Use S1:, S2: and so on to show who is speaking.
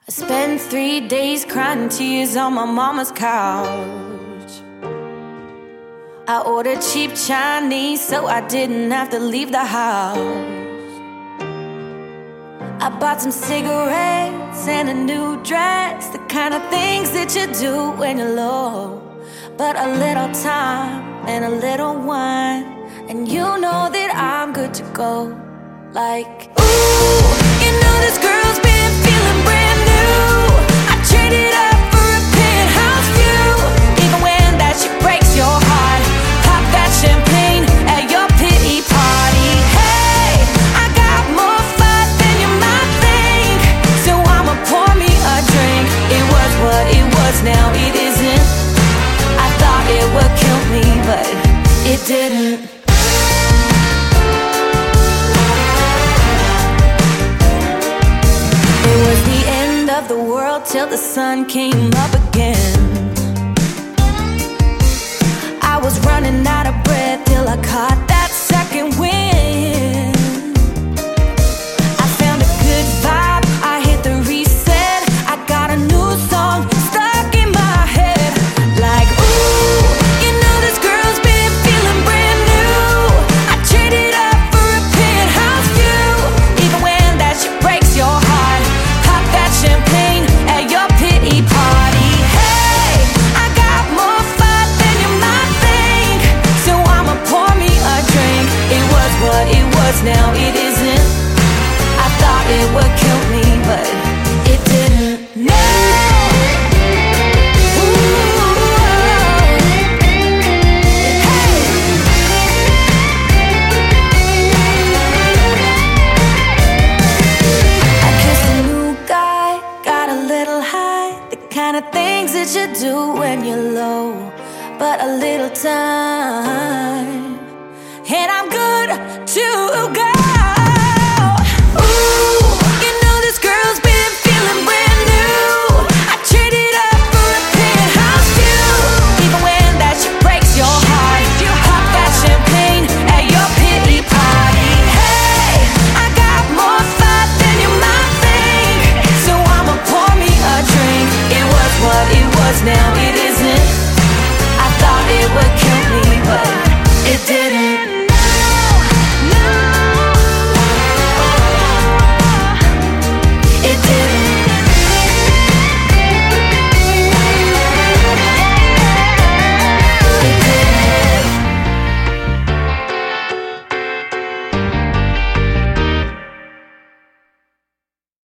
S1: I spent 3 days crying tears on my mama's couch. I ordered cheap Chinese so I didn't have to leave the house. I bought some cigarettes and a new dress, the kind of things that you do when you're low. But a little time and a little wine, and you know that I'm good to go. Like, ooh, you know this girl's been feeling brand new. I traded up for a penthouse view. Even when that shit breaks your heart, pop that champagne at your pity party. Hey, I got more fight than you might think, so I'ma pour me a drink. It was what it was, now it isn't. I thought it would kill me, but it didn't. It was the end of the world till the sun came up again. I was running out of breath till I caught that second wind. I found a good vibe, I hit the reset. I got a new song stuck in my head. Like, ooh, you know this girl's been feeling brand new. I traded up for a penthouse view. Even when that shit breaks your heart, pop that champagne at your pity party. Hey, I got more fight than you might think, so I'ma pour me a drink. It was what it was, now it isn't. I thought it would kill me, but it didn't. No. Kind of things that you do when you're low, but a little time and I'm good to go. Ooh, you know this girl's been feeling brand new. I traded up for a penthouse view. Even when that shit breaks your heart, you pop that champagne at your pity party. Hey, I got more fight than you might think, so I'ma pour me a drink. It was what it was, now it isn't. I thought it would kill me, but it didn't. No, no, it didn't.